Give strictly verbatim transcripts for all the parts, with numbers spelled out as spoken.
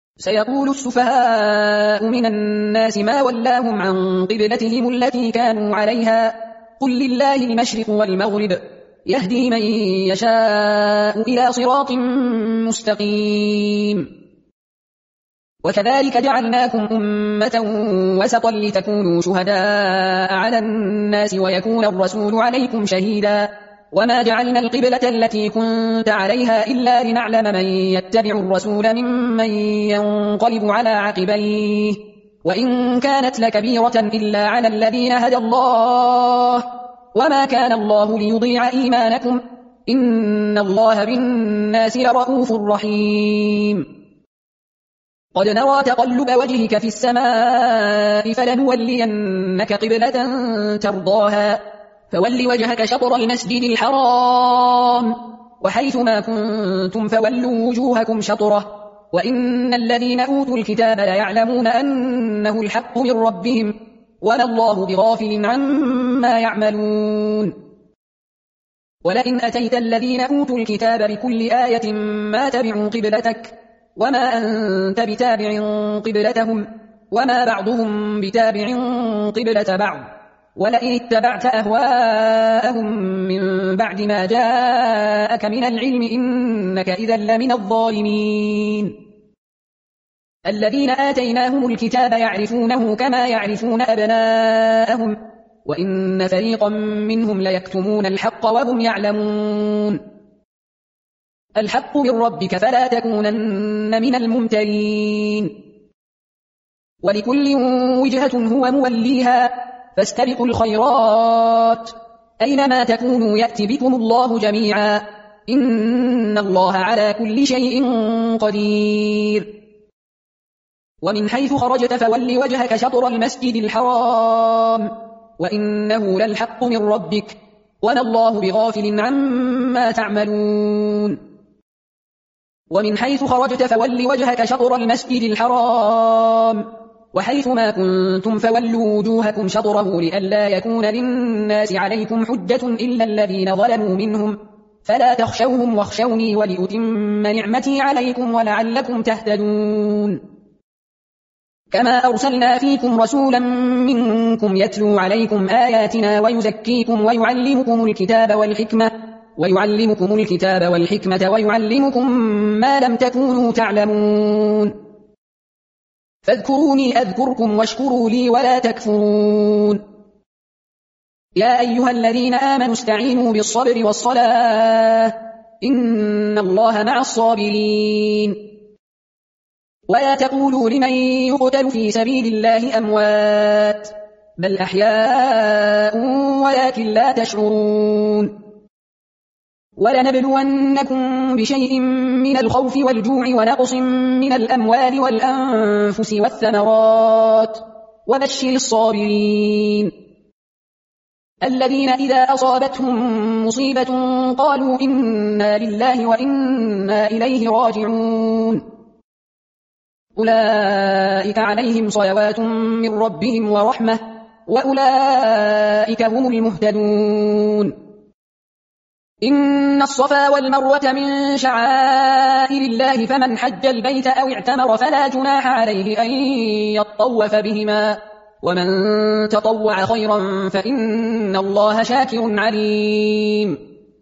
سيقول السفهاء من الناس ما ولاهم عن قبلتهم التي كانوا عليها قل لله المشرق والمغرب يهدي من يشاء إلى صراط مستقيم. وكذلك جعلناكم أمة وسطا لتكونوا شهداء على الناس ويكون الرسول عليكم شهيدا وما جعلنا القبلة التي كنت عليها إلا لنعلم من يتبع الرسول ممن ينقلب على عقبيه وإن كانت لكبيرة إلا على الذين هدى الله وما كان الله ليضيع إيمانكم إن الله بالناس لرؤوف رحيم. قد نرى تقلب وجهك في السماء فلنولينك قبلة ترضاها فول وجهك شطر المسجد الحرام وحيث ما كنتم فولوا وجوهكم شطره وإن الذين أوتوا الكتاب ليعلمون أنه الحق من ربهم وما الله بغافل عما يعملون. ولئن أتيت الذين أوتوا الكتاب بكل آية ما تبعوا قبلتك وما أنت بتابع قبلتهم وما بعضهم بتابع قبلة بعض ولئن اتبعت أهواءهم من بعد ما جاءك من العلم إنك إذا لمن الظالمين. الذين آتيناهم الكتاب يعرفونه كما يعرفون أبناءهم وإن فريقا منهم ليكتمون الحق وهم يعلمون. الحق من ربك فلا تكونن من الممترين. ولكل وجهة هو موليها فاستبقوا الخيرات أينما تكونوا يأتي بكم الله جميعا إن الله على كل شيء قدير. ومن حيث خرجت فول وجهك شطر المسجد الحرام وإنه للحق من ربك وما الله بغافل عما تعملون. ومن حيث خرجت فول وجهك شطر المسجد الحرام وحيث ما كنتم فولوا وجوهكم شطره لئلا يكون للناس عليكم حجة إلا الذين ظلموا منهم فلا تخشوهم واخشوني ولأتم نعمتي عليكم ولعلكم تهتدون. كما أرسلنا فيكم رسولا منكم يتلو عليكم آياتنا ويزكيكم ويعلمكم الكتاب والحكمة ويعلمكم الكتاب والحكمة ويعلمكم ما لم تكونوا تعلمون. فاذكروني أذكركم واشكروا لي ولا تكفرون. يا أيها الذين آمنوا استعينوا بالصبر والصلاة إن الله مع الصابرين. ولا تقولوا لمن يقتل في سبيل الله أموات بل أحياء ولكن لا تشعرون. ولنبلونكم بشيء من الخوف والجوع ونقص من الأموال والأنفس والثمرات وبشر الصابرين الذين إذا أصابتهم مصيبة قالوا إنا لله وإنا إليه راجعون. أولئك عليهم صلوات من ربهم ورحمة وأولئك هم المهتدون. إن الصفا والمروة من شعائر الله فمن حج البيت أو اعتمر فلا جناح عليه أن يطوف بهما ومن تطوع خيرا فإن الله شاكر عليم.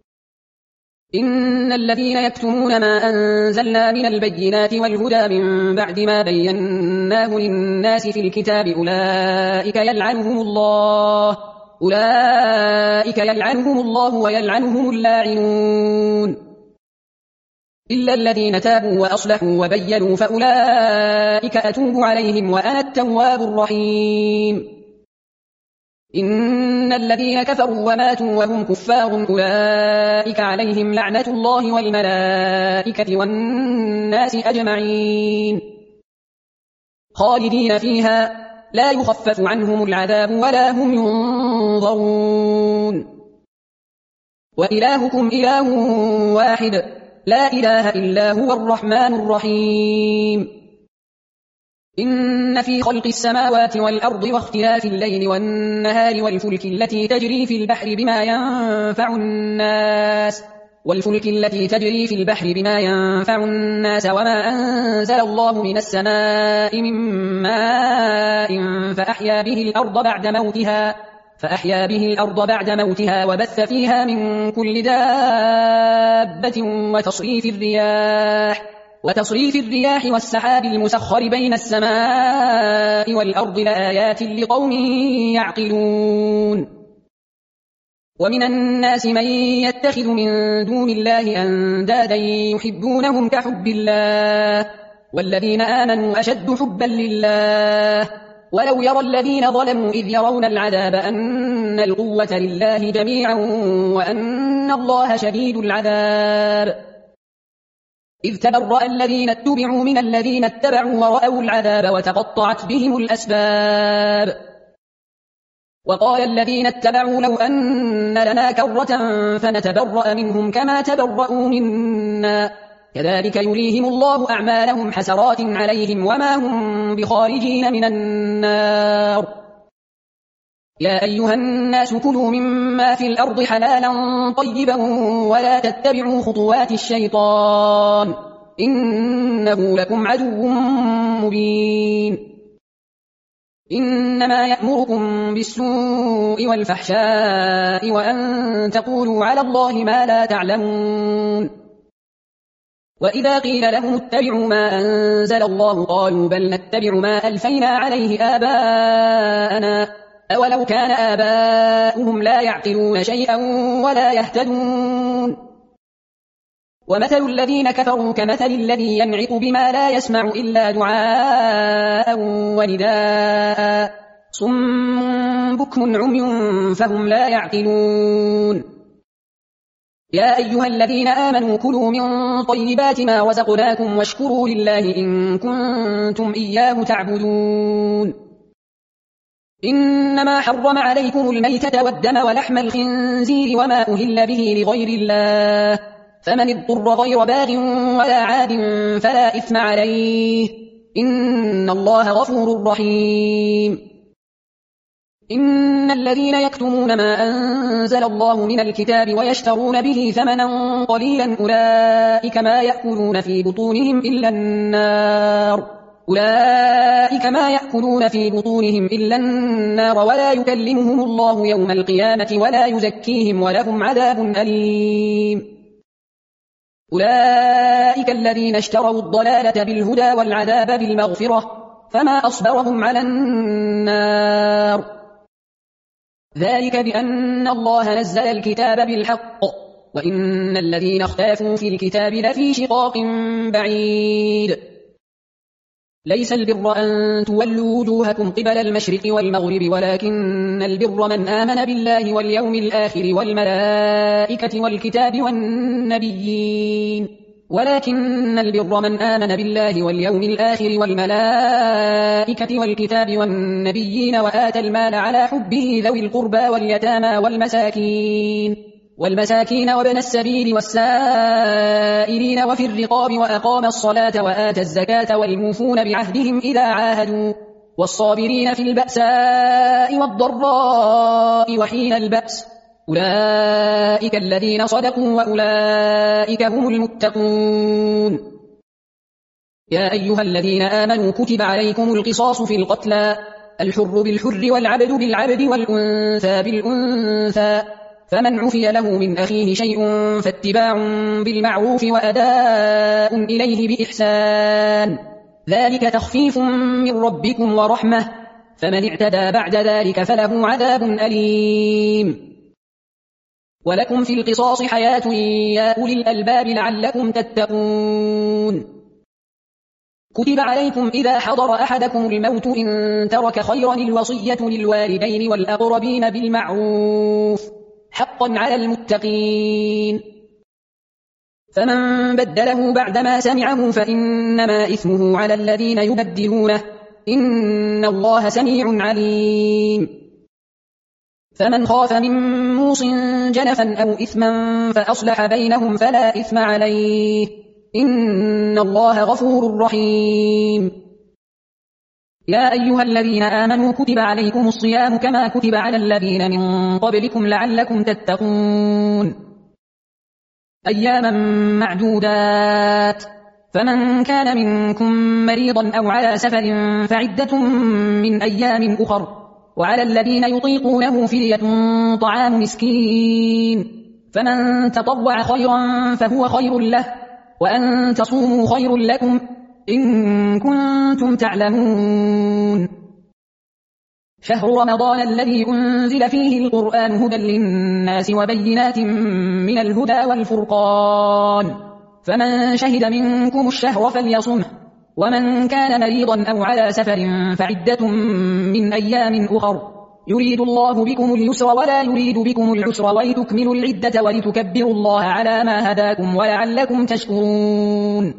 إن الذين يكتمون ما أنزلنا من البينات والهدى من بعد ما بيناه للناس في الكتاب أولئك يلعنهم الله أولئك يلعنهم الله ويلعنهم اللاعنون إلا الذين تابوا وأصلحوا وبينوا فأولئك أتوب عليهم وأنا التواب الرحيم. إن الذين كفروا وماتوا وهم كفار أولئك عليهم لعنة الله والملائكة والناس أجمعين خالدين فيها لا يخفف عنهم العذاب ولا هم ينظرون. وإلهكم إله واحد لا إله إلا هو الرحمن الرحيم. إن في خلق السماوات والأرض واختلاف الليل والنهار والفلك التي تجري في البحر بما ينفع الناس والفلك التي تجري في البحر بما ينفع الناس وما أنزل الله من السماء من ماء فأحيا به الأرض بعد موتها فأحيا به الأرض بعد موتها وبث فيها من كل دابة وتصريف الرياح وتصريف الرياح والسحاب المسخر بين السماء والأرض لآيات لقوم يعقلون ومن الناس من يتخذ من دون الله أندادا يحبونهم كحب الله والذين آمنوا أشد حبا لله ولو يرى الذين ظلموا إذ يرون العذاب أن القوة لله جميعا وأن الله شديد العذاب إذ تبرأ الذين اتبعوا من الذين اتبعوا ورأوا العذاب وتقطعت بهم الأسباب وقال الذين اتبعوا لو أن لنا كرة فنتبرأ منهم كما تبرأوا منا كذلك يريهم الله أعمالهم حسرات عليهم وما هم بخارجين من النار يا أيها الناس كلوا مما في الأرض حلالا طيبا ولا تتبعوا خطوات الشيطان إنه لكم عدو مبين إنما يأمركم بالسوء والفحشاء وأن تقولوا على الله ما لا تعلمون وإذا قيل لهم اتبعوا ما أنزل الله قالوا بل نتبع ما ألفينا عليه آباءنا أولو كان آباؤهم لا يعقلون شيئا ولا يهتدون ومثل الذين كفروا كمثل الذي ينعق بما لا يسمع إلا دعاء ونداء صم بكم عمي فهم لا يعقلون يا أيها الذين آمنوا كلوا من طيبات ما رزقناكم واشكروا لله إن كنتم إياه تعبدون إنما حرم عليكم الميتة والدم ولحم الخنزير وما أهل به لغير الله فمن اضطر غير باغ ولا عاد فلا إثم عليه إن الله غفور رحيم إن الذين يكتمون ما أنزل الله من الكتاب ويشترون به ثمنا قليلا أولئك ما يأكلون في بطونهم إلا النار أولئك ما يأكلون في بطونهم إلا النار ولا يكلمهم الله يوم القيامة ولا يزكيهم ولهم عذاب أليم أولئك الذين اشتروا الضلالة بالهدى والعذاب بالمغفرة فما أصبرهم على النار ذلك بأن الله نزل الكتاب بالحق وإن الذين اختلفوا في الكتاب لفي شقاق بعيد ليس البر أن تولوا وجوهكم قبل المشرق والمغرب ولكن البر من آمن بالله واليوم الآخر والملائكة والكتاب والنبيين ولكن البر من آمن بالله واليوم الآخر والملائكة والكتاب والنبيين وآتى المال على حبه ذوي القربى واليتامى والمساكين والمساكين وابن السبيل والسائلين وفي الرقاب وأقام الصلاة وآتى الزكاة والموفون بعهدهم إذا عاهدوا والصابرين في البأساء والضراء وحين البأس أولئك الذين صدقوا وأولئك هم المتقون يا أيها الذين آمنوا كتب عليكم القصاص في القتلى الحر بالحر والعبد بالعبد والأنثى بالأنثى فمن عفي له من أخيه شيء فاتباع بالمعروف وأداء إليه بإحسان ذلك تخفيف من ربكم ورحمة فمن اعتدى بعد ذلك فله عذاب أليم ولكم في القصاص حياة يا أولي الألباب لعلكم تتقون كتب عليكم إذا حضر أحدكم الموت إن ترك خيرا الوصية للوالدين والأقربين بالمعروف حقا على المتقين فمن بدله بعدما سمعه فإنما إثمه على الذين يبدلونه إن الله سميع عليم فمن خاف من موص جنفا أو إثما فأصلح بينهم فلا إثم عليه إن الله غفور رحيم يا أيها الذين آمنوا كتب عليكم الصيام كما كتب على الذين من قبلكم لعلكم تتقون أياما معدودات، فمن كان منكم مريضا أو على سفر فعدة من أيام أخر، وعلى الذين يطيقونه فدية طعام مسكين، فمن تطوع خيرا فهو خير له، وأن تصوموا خير لكم إن كنتم تعلمون. شهر رمضان الذي أنزل فيه القرآن هدى للناس وبينات من الهدى والفرقان، فمن شهد منكم الشهر فليصمه، ومن كان مريضا أو على سفر فعدة من أيام أخر، يريد الله بكم اليسر ولا يريد بكم العسر ولتكملوا العدة ولتكبروا الله على ما هداكم ولعلكم تشكرون.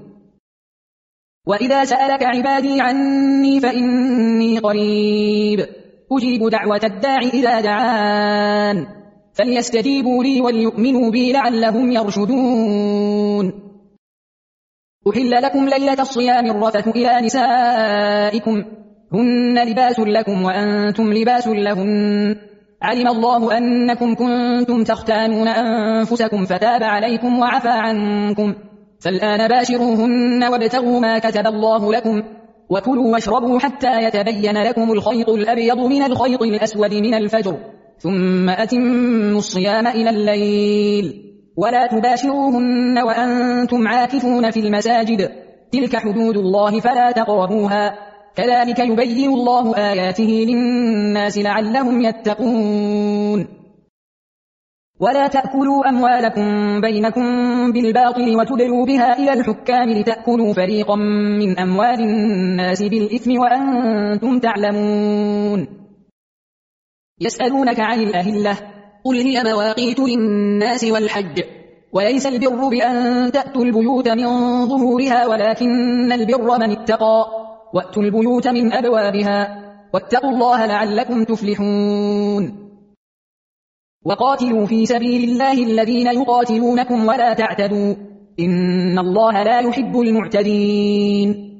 وإذا سألك عبادي عني فإني قريب أجيب دعوة الداع إذا دعان، فليستجيبوا لي وليؤمنوا بي لعلهم يرشدون. أحل لكم ليلة الصيام الرفث إلى نسائكم هن لباس لكم وأنتم لباس لهن، علم الله أنكم كنتم تختانون أنفسكم فتاب عليكم وعفى عنكم، فالآن باشروهن وابتغوا ما كتب الله لكم، وكلوا واشربوا حتى يتبين لكم الخيط الأبيض من الخيط الأسود من الفجر، ثم أتموا الصيام إلى الليل، ولا تباشروهن وأنتم عاكفون في المساجد، تلك حدود الله فلا تقربوها، كذلك يبين الله آياته للناس لعلهم يتقون. ولا تأكلوا أموالكم بينكم بالباطل وتدلوا بها إلى الحكام لتأكلوا فريقا من أموال الناس بالإثم وأنتم تعلمون. يسألونك عن الأهلة قل هي مواقيت للناس والحج، وليس البر بأن تأتوا البيوت من ظهورها ولكن البر من اتقى، وأتوا البيوت من أبوابها، واتقوا الله لعلكم تفلحون. وقاتلوا في سبيل الله الذين يقاتلونكم ولا تعتدوا إن الله لا يحب المعتدين.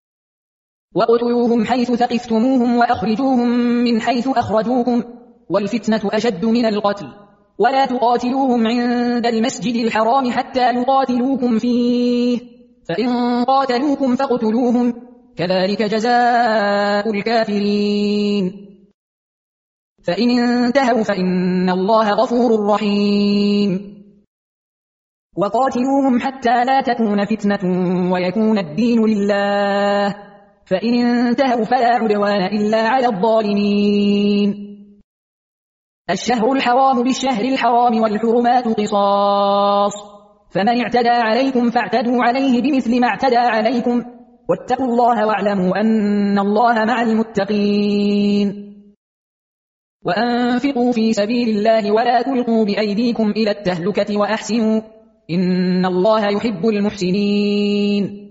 واقتلوهم حيث ثقفتموهم وأخرجوهم من حيث أخرجوكم، والفتنة أشد من القتل، ولا تقاتلوهم عند المسجد الحرام حتى يقاتلوكم فيه، فإن قاتلوكم فاقتلوهم، كذلك جزاء الكافرين. فإن انتهوا فإن الله غفور رحيم. وقاتلوهم حتى لا تكون فتنة ويكون الدين لله، فإن انتهوا فلا عدوان إلا على الظالمين. الشهر الحرام بالشهر الحرام والحرمات قصاص، فمن اعتدى عليكم فاعتدوا عليه بمثل ما اعتدى عليكم، واتقوا الله واعلموا أن الله مع المتقين. وأنفقوا في سبيل الله ولا تلقوا بأيديكم إلى التهلكة وأحسنوا إن الله يحب المحسنين.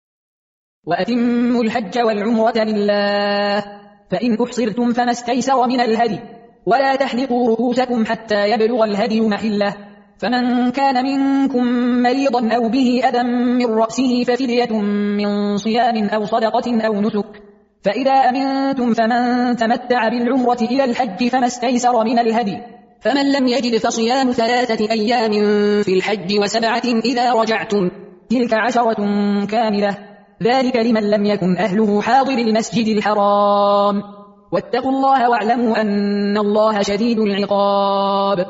وأتموا الحج والعمرة لله، فإن أحصرتم فما استيسر من الهدي، ولا تحلقوا رؤوسكم حتى يبلغ الهدي محله، فمن كان منكم مريضا أو به أذى من رأسه ففدية من صيام أو صدقة أو نسك، فإذا أمنتم فمن تمتع بالعمرة إلى الحج فما استيسر من الهدي، فمن لم يجد فصيام ثلاثة أيام في الحج وسبعة إذا رجعتم، تلك عشرة كاملة، ذلك لمن لم يكن أهله حاضر المسجد الحرام، واتقوا الله واعلموا أن الله شديد العقاب.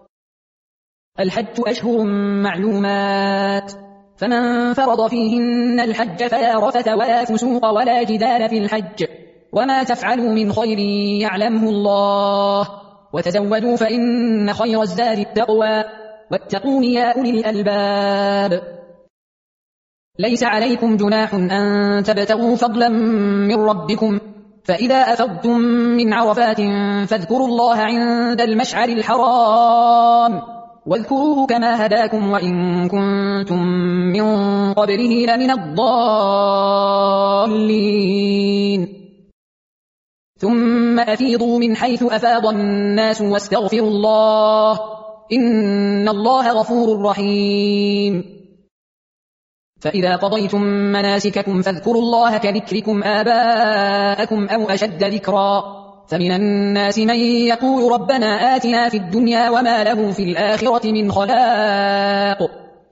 الحج أشهر معلومات، فمن فرض فيهن الحج فلا رفث ولا فسوق ولا جدال في الحج، وما تفعلوا من خير يعلمه الله، وتزودوا فإن خير الزاد التقوى، واتقون يا أولي الألباب. ليس عليكم جناح أن تبتغوا فضلا من ربكم، فإذا أفضتم من عرفات فاذكروا الله عند المشعر الحرام، واذكروه كما هداكم وإن كنتم من قبله لمن الضالين. ثم أفيضوا من حيث أفاض الناس واستغفروا الله إن الله غفور رحيم. فإذا قضيتم مناسككم فاذكروا الله كذكركم آباءكم أو أشد ذكرا، فمن الناس من يقول ربنا آتنا في الدنيا وما له في الآخرة من خلاق،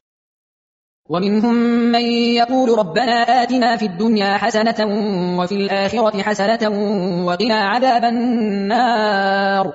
ومنهم من يقول ربنا آتنا في الدنيا حسنة وفي الآخرة حسنة وقنا عذاب النار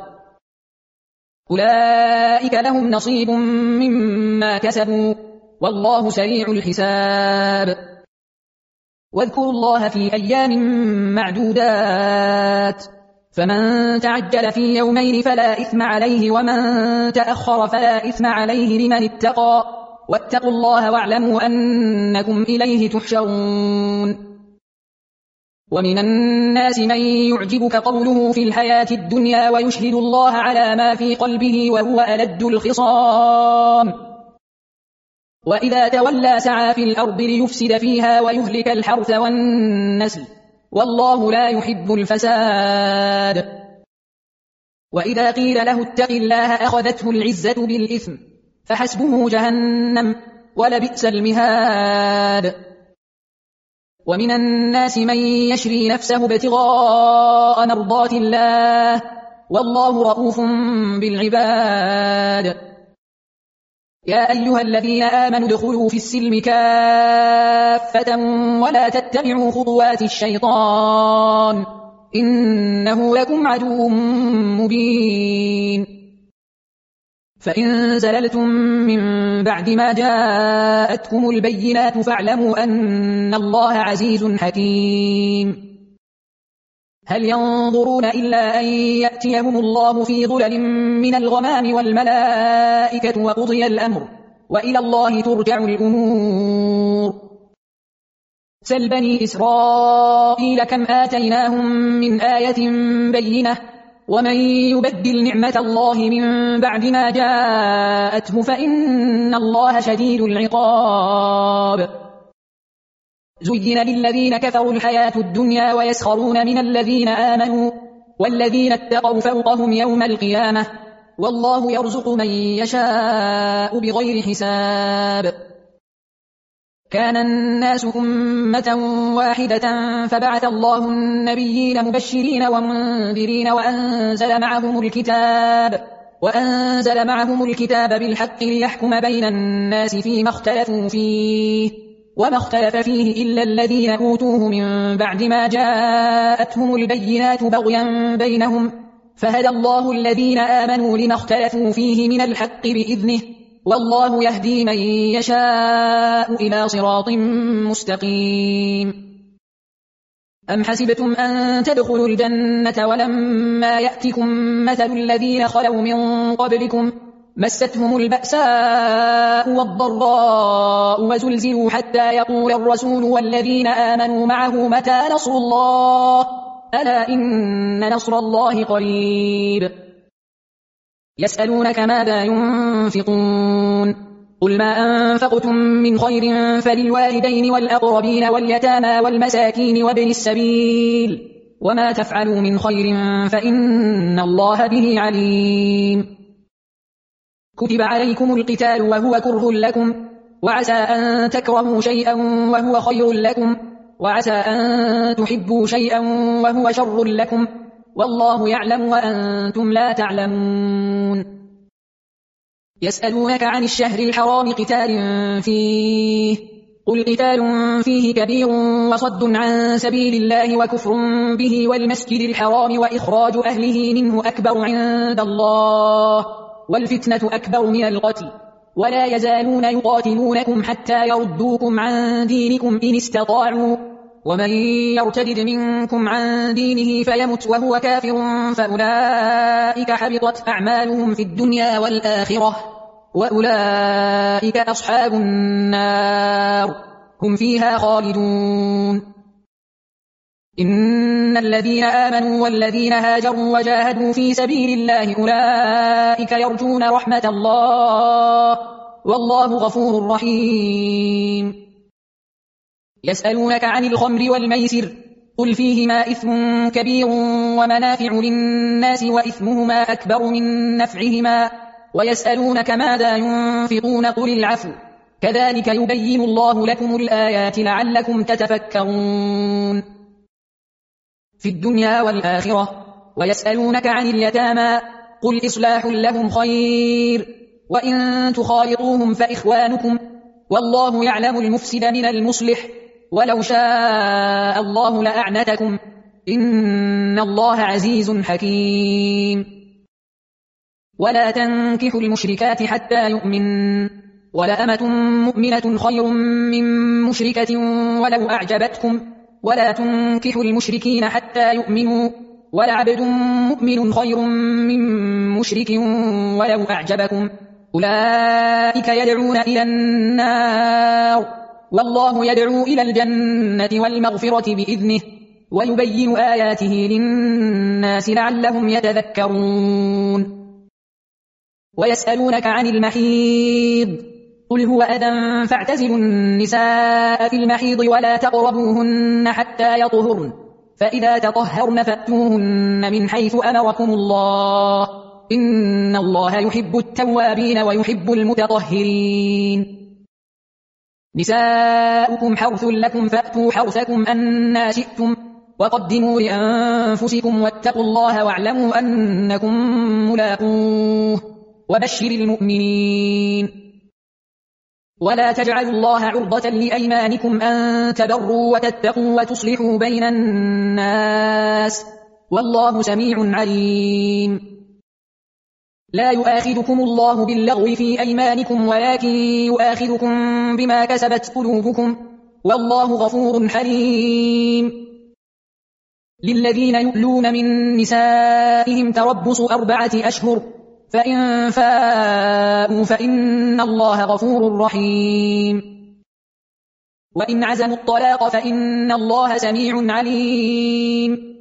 أولئك لهم نصيب مما كسبوا والله سريع الحساب واذكروا الله في أيام معدودات فمن تعجل في يومين فلا إثم عليه ومن تأخر فلا إثم عليه لمن اتقى واتقوا الله واعلموا أنكم إليه تحشرون ومن الناس من يعجبك قوله في الحياة الدنيا ويشهد الله على ما في قلبه وهو ألد الخصام وإذا تولى سعى في الأرض ليفسد فيها ويهلك الحرث والنسل والله لا يحب الفساد وإذا قيل له اتق الله أخذته العزة بالإثم فحسبه جهنم ولبئس المهاد ومن الناس من يشري نفسه ابتغاء مرضات الله والله رؤوف بالعباد يا أيها الذين آمنوا ادخلوا في السلم كافة ولا تتبعوا خطوات الشيطان إنه لكم عدو مبين فإن زللتم من بعد ما جاءتكم البينات فاعلموا أن الله عزيز حكيم هل ينظرون إلا أن يأتيهم الله في ظلل من الغمام والملائكة وقضي الأمر وإلى الله ترجع الأمور سل بني إسرائيل كم آتيناهم من آية بينة ومن يبدل نعمة الله من بعد ما جاءته فإن الله شديد العقاب زين للذين كفروا الحياة الدنيا ويسخرون من الذين آمنوا والذين اتقوا فوقهم يوم القيامة والله يرزق من يشاء بغير حساب كان الناس أمة واحدة فبعث الله النبيين مبشرين ومنذرين وأنزل معهم الكتاب وأنزل معهم الكتاب بالحق ليحكم بين الناس فيما اختلفوا فيه وما اختلف فيه إلا الذين أوتوه من بعد ما جاءتهم البينات بغيا بينهم فهدى الله الذين آمنوا لما اختلفوا فيه من الحق بإذنه والله يهدي من يشاء إلى صراط مستقيم أم حسبتم أن تدخلوا الجنة ولما يأتكم مثل الذين خلوا من قبلكم مستهم البأساء والضراء وزلزلوا حتى يقول الرسول والذين آمنوا معه متى نصر الله ألا إن نصر الله قريب يسألونك ماذا ينفقون قل ما أنفقتم من خير فللوالدين والأقربين واليتامى والمساكين وابن السبيل وما تفعلوا من خير فإن الله به عليم كتب عليكم القتال وهو كره لكم وعسى أن تكرهوا شيئا وهو خير لكم وعسى أن تحبوا شيئا وهو شر لكم والله يعلم وأنتم لا تعلمون يسألونك عن الشهر الحرام قتال فيه قل قتال فيه كبير وصد عن سبيل الله وكفر به والمسجد الحرام وإخراج أهله منه أكبر عند الله والفتنة أكبر من القتل ولا يزالون يقاتلونكم حتى يردوكم عن دينكم إن استطاعوا ومن يرتد منكم عن دينه فيمت وهو كافر فأولئك حبطت أعمالهم في الدنيا والآخرة وأولئك أصحاب النار هم فيها خالدون إن الذين آمنوا والذين هاجروا وجاهدوا في سبيل الله أولئك يرجون رحمة الله والله غفور رحيم يسألونك عن الخمر والميسر قل فيهما إثم كبير ومنافع للناس وإثمهما أكبر من نفعهما ويسألونك ماذا ينفقون قل العفو كذلك يبين الله لكم الآيات لعلكم تتفكرون في الدنيا والآخرة ويسألونك عن اليتامى قل إصلاح لهم خير وإن تخالطوهم فإخوانكم والله يعلم المفسد من المصلح ولو شاء الله لأعنتكم إن الله عزيز حكيم ولا تنكحوا المشركات حتى يؤمن ولأمة مؤمنة خير من مشركة ولو أعجبتكم ولا تنكحوا المشركين حتى يؤمنوا ولعبد مؤمن خير من مشرك ولو أعجبكم أولئك يدعون إلى النار والله يدعو إلى الجنة والمغفرة بإذنه ويبين آياته للناس لعلهم يتذكرون ويسألونك عن المحيض قل هو أذى فاعتزلوا النساء في المحيض ولا تقربوهن حتى يطهرن فإذا تطهرن فأتوهن من حيث أمركم الله إن الله يحب التوابين ويحب المتطهرين نساؤكم حرث لكم فأتوا حرثكم أنى شئتم وقدموا لأنفسكم واتقوا الله واعلموا أنكم ملاقوه وبشر المؤمنين ولا تجعلوا الله عرضة لأيمانكم أن تبروا وتتقوا وتصلحوا بين الناس والله سميع عليم لا يؤاخذكم الله باللغو في أيمانكم ولكن يؤاخذكم بما كسبت قلوبكم والله غفور حليم للذين يؤلون من نسائهم تربص أربعة أشهر فإن فاءوا فإن الله غفور رحيم وإن عزموا الطلاق فإن الله سميع عليم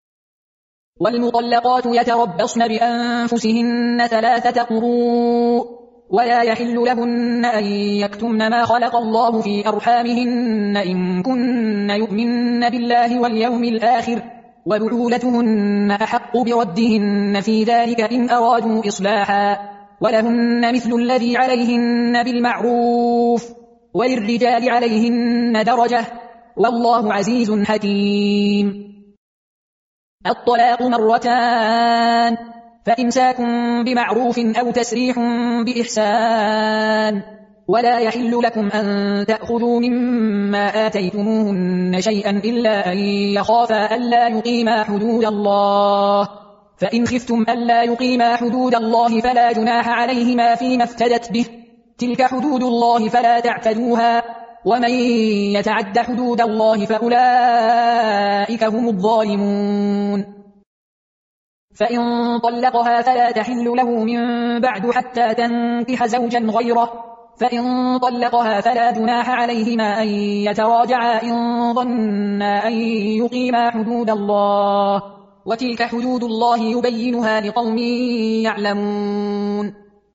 والمطلقات يتربصن بأنفسهن ثلاثة قروء ولا يحل لهن أن يكتمن ما خلق الله في أرحامهن إن كن يؤمن بالله واليوم الآخر وبعولتهن أحق بردهن في ذلك إن أرادوا إصلاحا ولهن مثل الذي عليهن بالمعروف وللرجال عليهن درجة والله عزيز حكيم الطلاق مرتان فإمساك بمعروف أو تسريح بإحسان ولا يحل لكم أن تأخذوا مما آتيتموهن شيئا إلا أن يخافا ألا يقيما حدود الله فإن خفتم ألا يقيما حدود الله فلا جناح عليهما فيما افتدت به تلك حدود الله فلا تعتدوها ومن يتعد حدود الله فأولئك هم الظالمون فإن طلقها فلا تحل له من بعد حتى تنكح زوجا غيره فإن طلقها فلا جناح عليهما أن يتراجعا إن ظنا أن يقيما حدود الله وتلك حدود الله يبينها لقوم يعلمون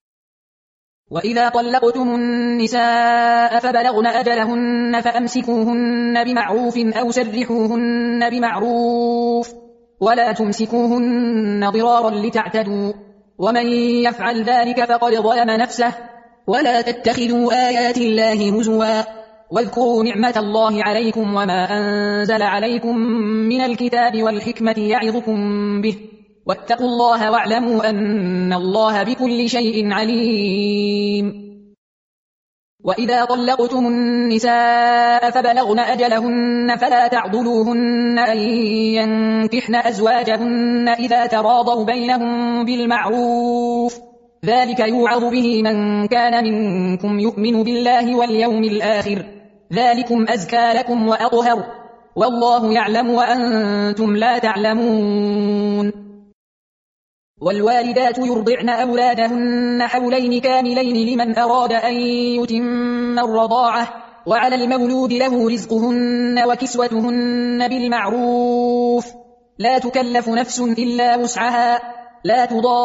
وإذا طلقتم النساء فبلغن أجلهن فأمسكوهن بمعروف أو سرحوهن بمعروف ولا تمسكوهن ضرارا لتعتدوا ومن يفعل ذلك فقد ظلم نفسه ولا تتخذوا آيات الله هزوا واذكروا نعمة الله عليكم وما أنزل عليكم من الكتاب والحكمة يعظكم به واتقوا الله واعلموا أن الله بكل شيء عليم وإذا طلقتم النساء فبلغن أجلهن فلا تعضلوهن أن ينكحن أزواجهن إذا تراضوا بينهم بالمعروف ذلك يوعظ به من كان منكم يؤمن بالله واليوم الآخر ذلكم أزكى لكم وأطهر والله يعلم وأنتم لا تعلمون والوالدات يرضعن أولادهن حولين كاملين لمن أراد أن يتم الرضاعة وعلى المولود له رزقهن وكسوتهن بالمعروف لا تكلف نفس إلا وسعها لا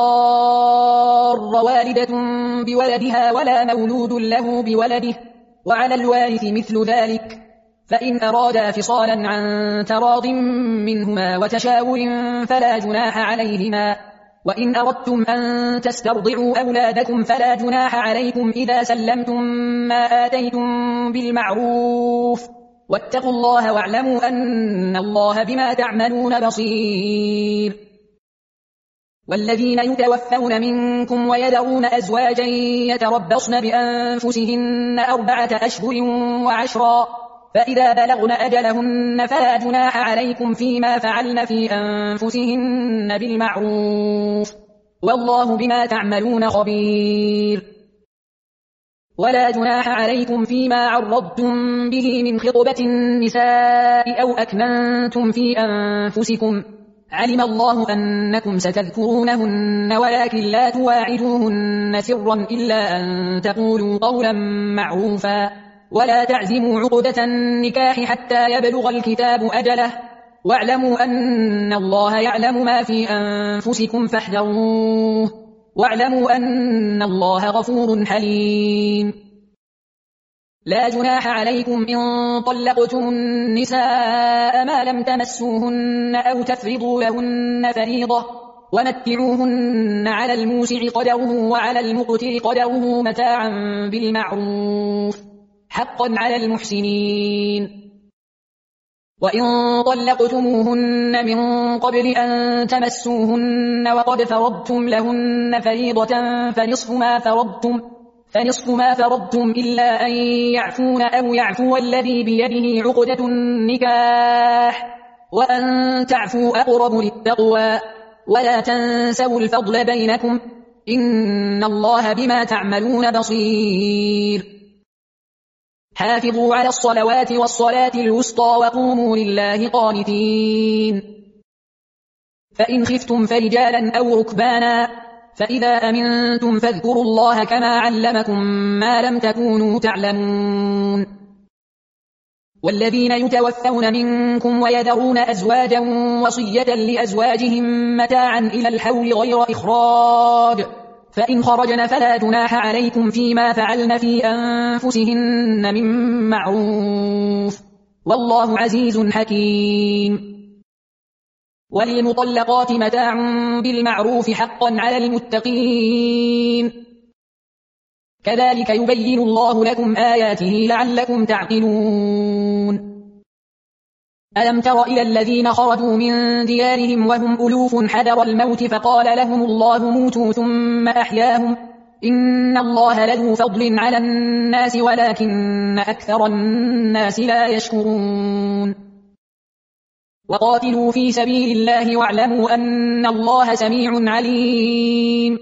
تضار والدة بولدها ولا مولود له بولده وعلى الوارث مثل ذلك فإن أرادا فصالا عن تراض منهما وتشاور فلا جناح عليهما وإن أردتم أن تسترضعوا أولادكم فلا جناح عليكم إذا سلمتم ما آتيتم بالمعروف واتقوا الله واعلموا أن الله بما تعملون بصير والذين يتوفون منكم ويذرون أزواجا يتربصن بأنفسهن أربعة أشهر وعشرا فإذا بلغن أجلهن فلا جناح عليكم فيما فعلن في أنفسهن بالمعروف والله بما تعملون خبير ولا جناح عليكم فيما عرضتم به من خطبة النساء أو أكننتم في أنفسكم علم الله أنكم ستذكرونهن ولكن لا تواعدوهن سرا إلا أن تقولوا قولا معروفا ولا تعزموا عقدة النكاح حتى يبلغ الكتاب أجله واعلموا أن الله يعلم ما في أنفسكم فاحذروه واعلموا أن الله غفور حليم لا جناح عليكم إن طلقتم النساء ما لم تمسوهن أو تفرضوا لهن فريضة ومتعوهن على الموسع قدره وعلى المقتر قدره متاعا بالمعروف حقا على المحسنين وإن طلقتموهن من قبل أن تمسوهن وقد فرضتم لهن فريضة فنصف ما فرضتم فنصف ما فرضتم إلا أن يعفون أو يعفو الذي بيده عقدة النكاح وأن تعفوا أقرب للتقوى ولا تنسوا الفضل بينكم إن الله بما تعملون بصير حافظوا على الصلوات والصلاة الوسطى وقوموا لله قانتين فإن خفتم فرجالا أو ركبانا فإذا أمنتم فاذكروا الله كما علمكم ما لم تكونوا تعلمون والذين يتوفون منكم ويذرون أزواجا وصية لأزواجهم متاعا إلى الحول غير إخراج فإن خرجن فلا جناح عليكم فيما فعلن في أنفسهن من معروف والله عزيز حكيم وللمطلقات متاع بالمعروف حقا على المتقين كذلك يبين الله لكم آياته لعلكم تعقلون ألم تر إلى الذين خرجوا من ديارهم وهم ألوف حذر الموت فقال لهم الله موتوا ثم أحياهم إن الله لذو فضل على الناس ولكن أكثر الناس لا يشكرون وقاتلوا في سبيل الله واعلموا أن الله سميع عليم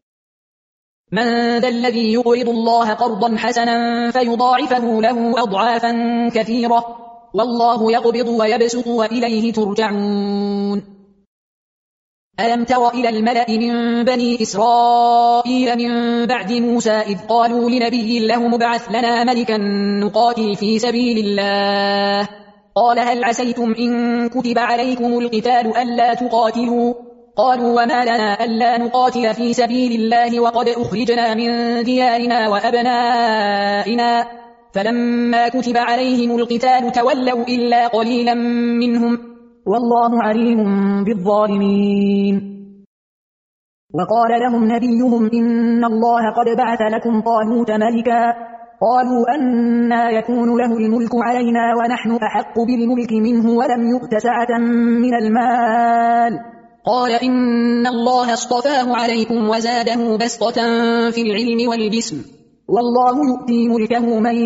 من ذا الذي يقرض الله قرضا حسنا فيضاعفه له أضعافا كثيرة والله يقبض ويبسط وإليه ترجعون ألم تر إلى الملأ من بني إسرائيل من بعد موسى إذ قالوا لنبي له مبعث لنا ملكا نقاتل في سبيل الله قال هل عسيتم إن كتب عليكم القتال ألا تقاتلوا قالوا وما لنا ألا نقاتل في سبيل الله وقد أخرجنا من ديارنا وأبنائنا فلما كتب عليهم القتال تولوا إلا قليلا منهم والله عليم بالظالمين وقال لهم نبيهم إن الله قد بعث لكم طالوت ملكا قالوا أنى يكون له الملك علينا ونحن أحق بالملك منه ولم يؤت سعة من المال قال إن الله اصطفاه عليكم وزاده بسطة في العلم والجسم والله يؤتي ملكه من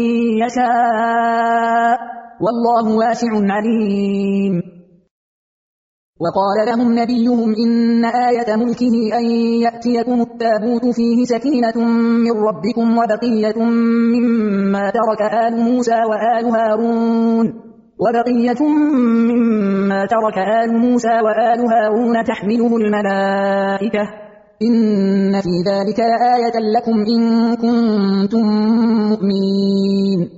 يشاء والله واسع عليم وقال لهم نبيهم إن آية ملكه أن يأتيكم التابوت فيه سكينة من ربكم وبقية مما ترك آل موسى وآل هارون وبقية مما ترك آل موسى وآل هارون تحمله الملائكة إن في ذلك لآية لكم إن كنتم مؤمنين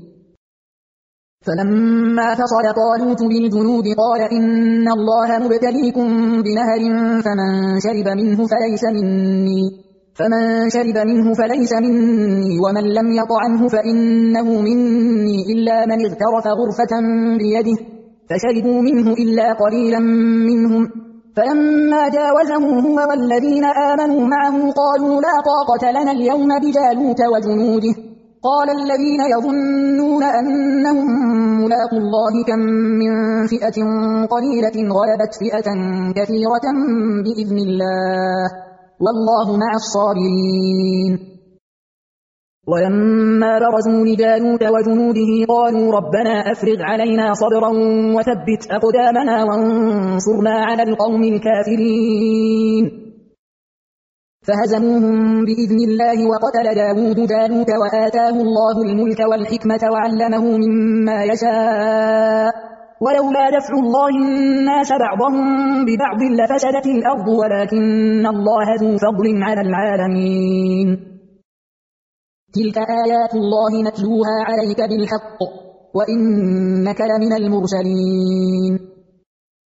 فلما فصل طالوت بالجنود قال إن الله مبتليكم بنهر فمن شرب منه فليس مني فمن شرب منه فليس مني ومن لم يطعمه فإنه مني إلا من اغترف غرفة بيده فشربوا منه إلا قليلا منهم فلما جاوزه هو والذين آمنوا معه قالوا لا طاقة لنا اليوم بجالوت وجنوده قال الذين يظنون أنهم ملاقو الله كم من فئة قليلة غلبت فئة كثيرة بإذن الله والله مع الصابرين. ولما برزوا لجالوت وجنوده قالوا ربنا أفرغ علينا صبرا وثبت أقدامنا وانصرنا على القوم الكافرين. فهزموهم بإذن الله وقتل داود جالوت وآتاه الله الملك والحكمة وعلمه مما يشاء ولولا دفع الله الناس بعضهم ببعض لفسدت الأرض ولكن الله ذو فضل على العالمين. تلك آيات الله نتلوها عليك بالحق وإنك لمن المرسلين.